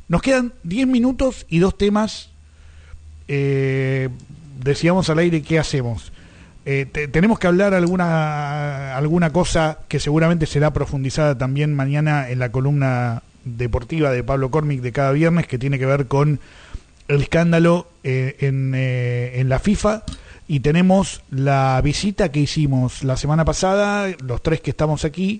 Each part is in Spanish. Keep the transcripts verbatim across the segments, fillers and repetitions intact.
Nos quedan diez minutos y dos temas. Eh, decíamos al aire, ¿qué hacemos? Eh, te, tenemos que hablar alguna, alguna cosa que seguramente será profundizada también mañana en la columna deportiva de Pablo Cormick de cada viernes, que tiene que ver con el escándalo eh, en, eh, en la FIFA. Y tenemos la visita que hicimos la semana pasada, los tres que estamos aquí,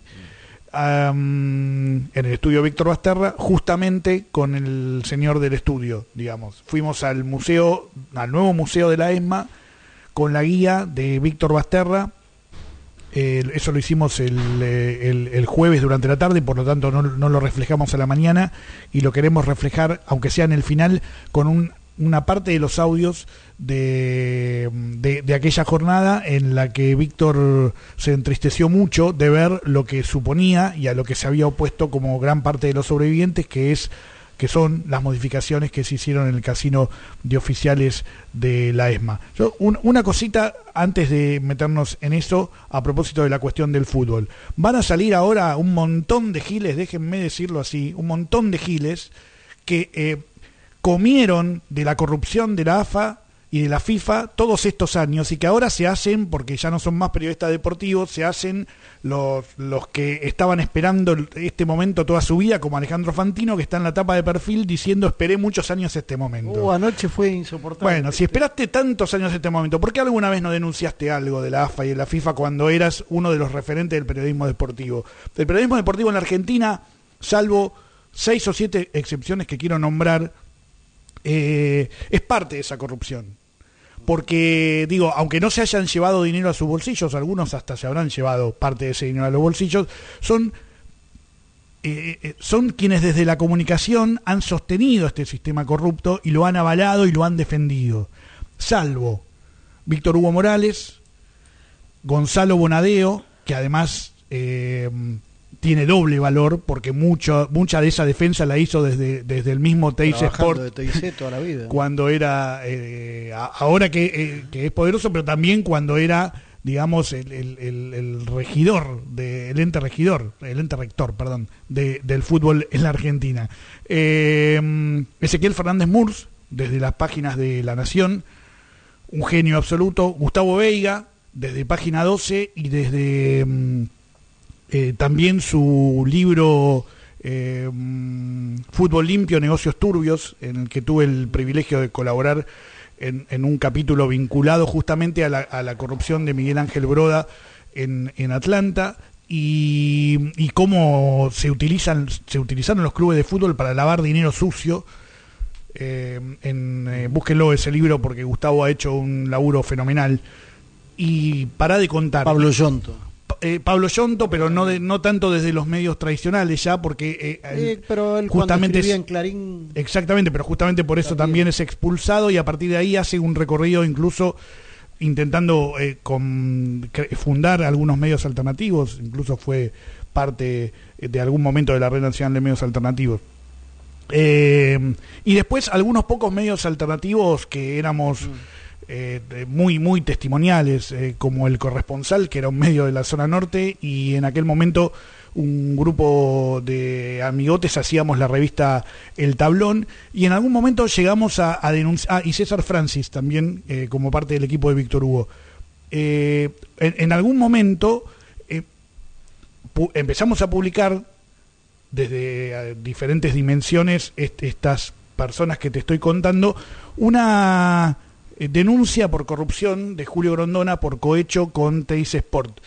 um, en el estudio Víctor Basterra, justamente con el señor del estudio, digamos. Fuimos al museo, al nuevo museo de la ESMA, con la guía de Víctor Basterra. Eh, eso lo hicimos el, el, el jueves durante la tarde, por lo tanto no, no lo reflejamos a la mañana, y lo queremos reflejar, aunque sea en el final, con un una parte de los audios de, de, de aquella jornada en la que Víctor se entristeció mucho de ver lo que suponía y a lo que se había opuesto como gran parte de los sobrevivientes, que es que son las modificaciones que se hicieron en el casino de oficiales de la ESMA. Yo, un, una cosita antes de meternos en eso, a propósito de la cuestión del fútbol. Van a salir ahora un montón de giles, déjenme decirlo así, un montón de giles que eh, comieron de la corrupción de la A F A y de la FIFA todos estos años, y que ahora se hacen, porque ya no son más periodistas deportivos, se hacen los, los que estaban esperando este momento toda su vida, como Alejandro Fantino, que está en la tapa de perfil diciendo esperé muchos años este momento. Uh, anoche fue insoportable. Bueno, si esperaste tantos años este momento, ¿por qué alguna vez no denunciaste algo de la A F A y de la FIFA cuando eras uno de los referentes del periodismo deportivo? El periodismo deportivo en la Argentina, salvo seis o siete excepciones que quiero nombrar, Eh, es parte de esa corrupción, porque digo, aunque no se hayan llevado dinero a sus bolsillos, algunos hasta se habrán llevado parte de ese dinero a los bolsillos, son eh, son quienes desde la comunicación han sostenido este sistema corrupto y lo han avalado y lo han defendido, salvo Víctor Hugo Morales, Gonzalo Bonadeo, que además eh, tiene doble valor, porque mucho, mucha de esa defensa la hizo desde, desde el mismo Teis Sport de Teis toda la vida, cuando era eh, ahora que, eh, que es poderoso, pero también cuando era, digamos, el, el, el, el regidor de, el ente regidor, el ente rector, perdón, de, del fútbol en la Argentina. eh, Ezequiel Fernández Murs, desde las páginas de La Nación, un genio absoluto. Gustavo Veiga, desde Página doce, y desde Eh, también su libro eh, Fútbol Limpio, Negocios Turbios, en el que tuve el privilegio de colaborar en, en un capítulo vinculado justamente a la, a la corrupción de Miguel Ángel Broda en, en Atlanta, y, y cómo se utilizan se utilizaron los clubes de fútbol para lavar dinero sucio. Eh, en, eh, búsquenlo ese libro, porque Gustavo ha hecho un laburo fenomenal. Y para de contar, Pablo Yonto. Eh, Pablo Yonto, pero no de, no tanto desde los medios tradicionales ya, porque eh, eh, pero él justamente es, es, en Clarín, exactamente, pero justamente por eso también, también es expulsado, y a partir de ahí hace un recorrido incluso intentando eh, con, fundar algunos medios alternativos, incluso fue parte de algún momento de la Red Nacional de Medios Alternativos. Eh, y después algunos pocos medios alternativos que éramos mm. Eh, muy muy testimoniales, eh, como El Corresponsal, que era un medio de la zona norte, y en aquel momento un grupo de amigotes hacíamos la revista El Tablón, y en algún momento llegamos a, a denunciar, ah, y César Francis también, eh, como parte del equipo de Víctor Hugo. Eh, en, en algún momento eh, pu- empezamos a publicar desde eh, diferentes dimensiones est- estas personas que te estoy contando, una denuncia por corrupción de Julio Grondona por cohecho con Teis Sport,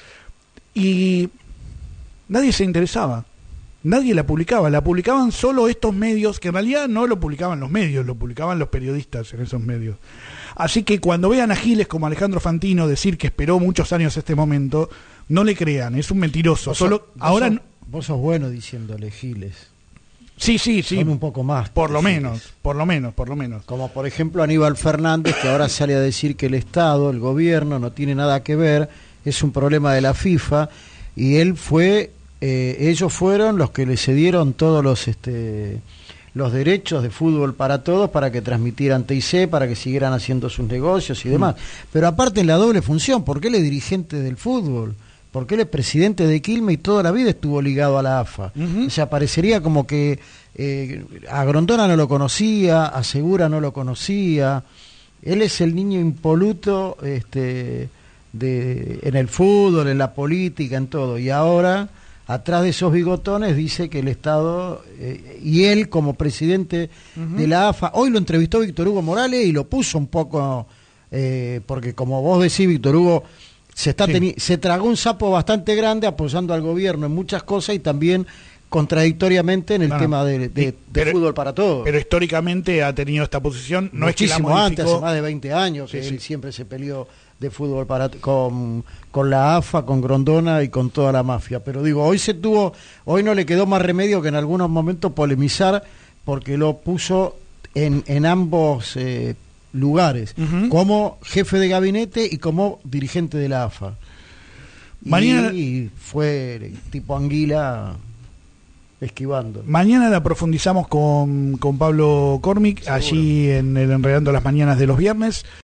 y nadie se interesaba, nadie la publicaba, la publicaban solo estos medios, que en realidad no lo publicaban los medios, lo publicaban los periodistas en esos medios. Así que cuando vean a giles como Alejandro Fantino decir que esperó muchos años este momento, no le crean, es un mentiroso. Vos solo sos, ahora vos sos, vos sos bueno diciéndole giles. Sí, sí, sí. Son un poco más. Por lo menos, por lo menos, por lo menos. Como por ejemplo Aníbal Fernández, que ahora sale a decir que el Estado, el gobierno, no tiene nada que ver, es un problema de la FIFA, y él fue, eh, ellos fueron los que le cedieron todos los este los derechos de fútbol para todos, para que transmitieran T I C, para que siguieran haciendo sus negocios y demás. Mm. Pero aparte en la doble función, porque él es dirigente del fútbol, porque él es presidente de Quilmes y toda la vida estuvo ligado a la A F A. Uh-huh. O sea, parecería como que eh, a Grondona no lo conocía, a Segura no lo conocía. Él es el niño impoluto este, de, en el fútbol, en la política, en todo. Y ahora, atrás de esos bigotones, dice que el Estado, eh, y él como presidente uh-huh. de la A F A, hoy lo entrevistó Víctor Hugo Morales y lo puso un poco, eh, porque como vos decís, Víctor Hugo se, está sí. teni- se tragó un sapo bastante grande apoyando al gobierno en muchas cosas y también contradictoriamente en el bueno, tema de, de, de pero, fútbol para todos. Pero históricamente ha tenido esta posición. No Muchísimo es que la antes, hace más de veinte años, que sí, él sí. siempre se peleó de fútbol para con, con la A F A, con Grondona y con toda la mafia. Pero digo, hoy se tuvo, hoy no le quedó más remedio que en algunos momentos polemizar, porque lo puso en, en ambos eh, lugares, uh-huh. como jefe de gabinete y como dirigente de la A F A. Mañana... Y fue tipo anguila esquivando. Mañana la profundizamos con, con Pablo Cormick, allí en el Enredando las Mañanas de los viernes.